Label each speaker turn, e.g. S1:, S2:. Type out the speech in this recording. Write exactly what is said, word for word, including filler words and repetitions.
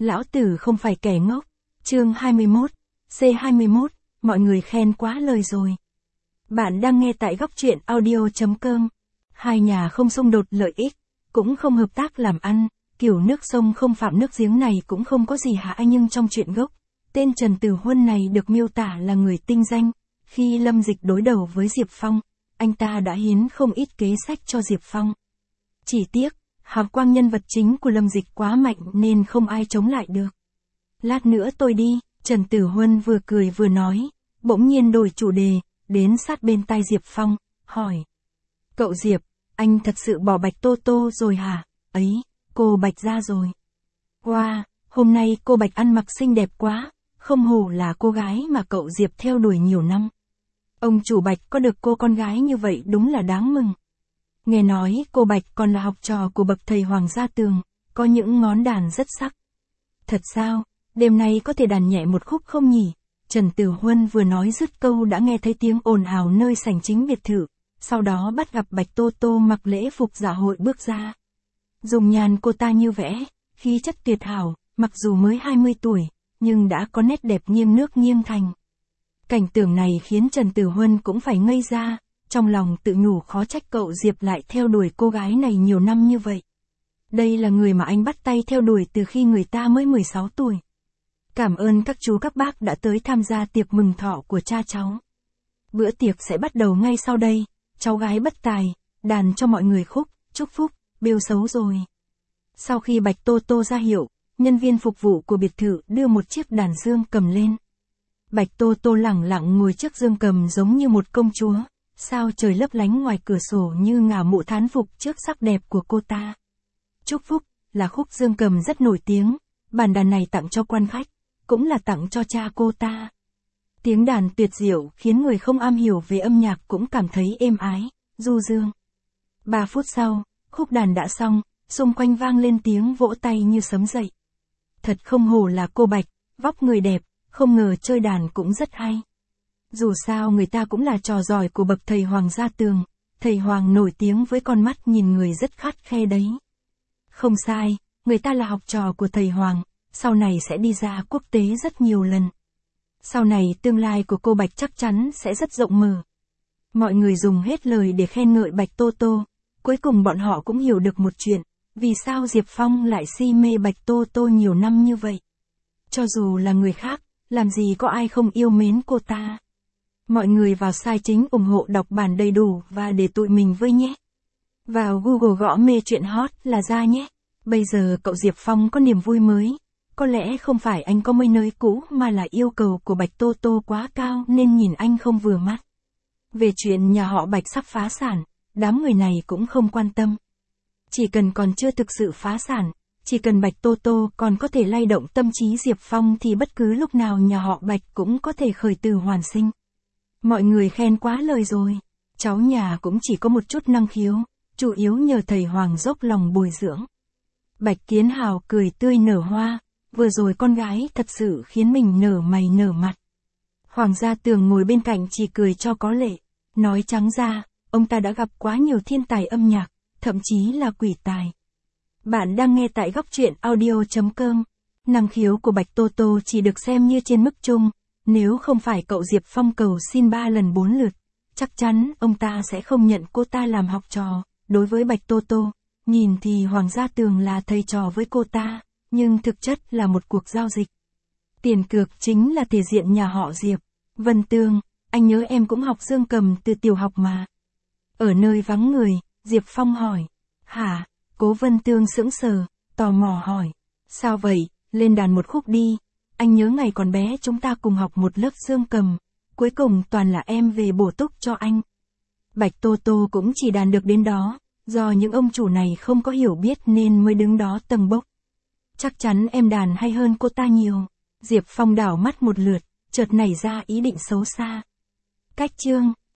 S1: Lão tử không phải kẻ ngốc. Chương hai mươi mốt, C hai mươi mốt, mọi người khen quá lời rồi. Bạn đang nghe tại góc truyện audio chấm com. Hai nhà không xung đột lợi ích, cũng không hợp tác làm ăn, kiểu nước sông không phạm nước giếng này cũng không có gì hả anh, nhưng trong chuyện gốc, tên Trần Tử Huân này được miêu tả là người tinh danh. Khi Lâm Dịch đối đầu với Diệp Phong, anh ta đã hiến không ít kế sách cho Diệp Phong. Chỉ tiếc, hào quang nhân vật chính của Lâm Dịch quá mạnh nên không ai chống lại được. Lát nữa tôi đi, Trần Tử Huân vừa cười vừa nói, bỗng nhiên đổi chủ đề, đến sát bên tai Diệp Phong, hỏi. Cậu Diệp, anh thật sự bỏ Bạch Tô Tô rồi hả? Ấy, cô Bạch ra rồi. Wow, hôm nay cô Bạch ăn mặc xinh đẹp quá, không hổ là cô gái mà cậu Diệp theo đuổi nhiều năm. Ông chủ Bạch có được cô con gái như vậy đúng là đáng mừng. Nghe nói cô Bạch còn là học trò của bậc thầy Hoàng Gia Tường, có những ngón đàn rất sắc. Thật sao, đêm nay có thể đàn nhẹ một khúc không nhỉ? Trần Tử Huân vừa nói dứt câu đã nghe thấy tiếng ồn ào nơi sảnh chính biệt thự, sau đó bắt gặp Bạch Tô Tô mặc lễ phục dạ hội bước ra. Dùng nhàn cô ta như vẽ, khí chất tuyệt hảo, mặc dù mới hai mươi tuổi, nhưng đã có nét đẹp nghiêng nước nghiêng thành. Cảnh tượng này khiến Trần Tử Huân cũng phải ngây ra, trong lòng tự nhủ khó trách cậu Diệp lại theo đuổi cô gái này nhiều năm như vậy. Đây là người mà anh bắt tay theo đuổi từ khi người ta mới mười sáu tuổi. Cảm ơn các chú các bác đã tới tham gia tiệc mừng thọ của cha cháu. Bữa tiệc sẽ bắt đầu ngay sau đây, cháu gái bất tài, đàn cho mọi người khúc, chúc phúc, bêu xấu rồi. Sau khi Bạch Tô Tô ra hiệu, nhân viên phục vụ của biệt thự đưa một chiếc đàn dương cầm lên. Bạch Tô Tô lẳng lặng ngồi trước dương cầm giống như một công chúa, sao trời lấp lánh ngoài cửa sổ như ngả mụ thán phục trước sắc đẹp của cô ta. Chúc phúc là khúc dương cầm rất nổi tiếng, bản đàn này tặng cho quan khách, cũng là tặng cho cha cô ta. Tiếng đàn tuyệt diệu khiến người không am hiểu về âm nhạc cũng cảm thấy êm ái, du dương. Ba phút sau, khúc đàn đã xong, xung quanh vang lên tiếng vỗ tay như sấm dậy. Thật không hổ là cô Bạch, vóc người đẹp, không ngờ chơi đàn cũng rất hay. Dù sao người ta cũng là trò giỏi của bậc thầy Hoàng Gia Tường, thầy Hoàng nổi tiếng với con mắt nhìn người rất khắt khe đấy. Không sai, người ta là học trò của thầy Hoàng, sau này sẽ đi ra quốc tế rất nhiều lần. Sau này tương lai của cô Bạch chắc chắn sẽ rất rộng mở. Mọi người dùng hết lời để khen ngợi Bạch Tô Tô, cuối cùng bọn họ cũng hiểu được một chuyện, vì sao Diệp Phong lại si mê Bạch Tô Tô nhiều năm như vậy. Cho dù là người khác, làm gì có ai không yêu mến cô ta. Mọi người vào site chính ủng hộ đọc bản đầy đủ và để tụi mình với nhé. Vào Google gõ mê chuyện hot là ra nhé. Bây giờ cậu Diệp Phong có niềm vui mới. Có lẽ không phải anh có mây nơi cũ mà là yêu cầu của Bạch Tô Tô quá cao nên nhìn anh không vừa mắt. Về chuyện nhà họ Bạch sắp phá sản, đám người này cũng không quan tâm. Chỉ cần còn chưa thực sự phá sản, chỉ cần Bạch Tô Tô còn có thể lay động tâm trí Diệp Phong thì bất cứ lúc nào nhà họ Bạch cũng có thể khởi từ hoàn sinh. Mọi người khen quá lời rồi. Cháu nhà cũng chỉ có một chút năng khiếu, chủ yếu nhờ thầy Hoàng dốc lòng bồi dưỡng. Bạch Kiến Hào cười tươi nở hoa, vừa rồi con gái thật sự khiến mình nở mày nở mặt. Hoàng Gia Tường ngồi bên cạnh chỉ cười cho có lệ. Nói trắng ra, ông ta đã gặp quá nhiều thiên tài âm nhạc, thậm chí là quỷ tài. Bạn đang nghe tại góc truyện audio chấm com. Năng khiếu của Bạch Tô Tô chỉ được xem như trên mức chung. Nếu không phải cậu Diệp Phong cầu xin ba lần bốn lượt, chắc chắn ông ta sẽ không nhận cô ta làm học trò. Đối với Bạch Tô Tô, nhìn thì Hoàng Gia Tường là thầy trò với cô ta, nhưng thực chất là một cuộc giao dịch. Tiền cược chính là thể diện nhà họ Diệp. Vân Tường, anh nhớ em cũng học dương cầm từ tiểu học mà. Ở nơi vắng người, Diệp Phong hỏi. Hả? Cố Vân Tường sững sờ, tò mò hỏi. Sao vậy, lên đàn một khúc đi. Anh nhớ ngày còn bé chúng ta cùng học một lớp dương cầm, cuối cùng toàn là em về bổ túc cho anh. Bạch Tô Tô cũng chỉ đàn được đến đó, do những ông chủ này không có hiểu biết nên mới đứng đó tầng bốc. Chắc chắn em đàn hay hơn cô ta nhiều. Diệp Phong đảo mắt một lượt, chợt nảy ra ý định xấu xa. Cách chương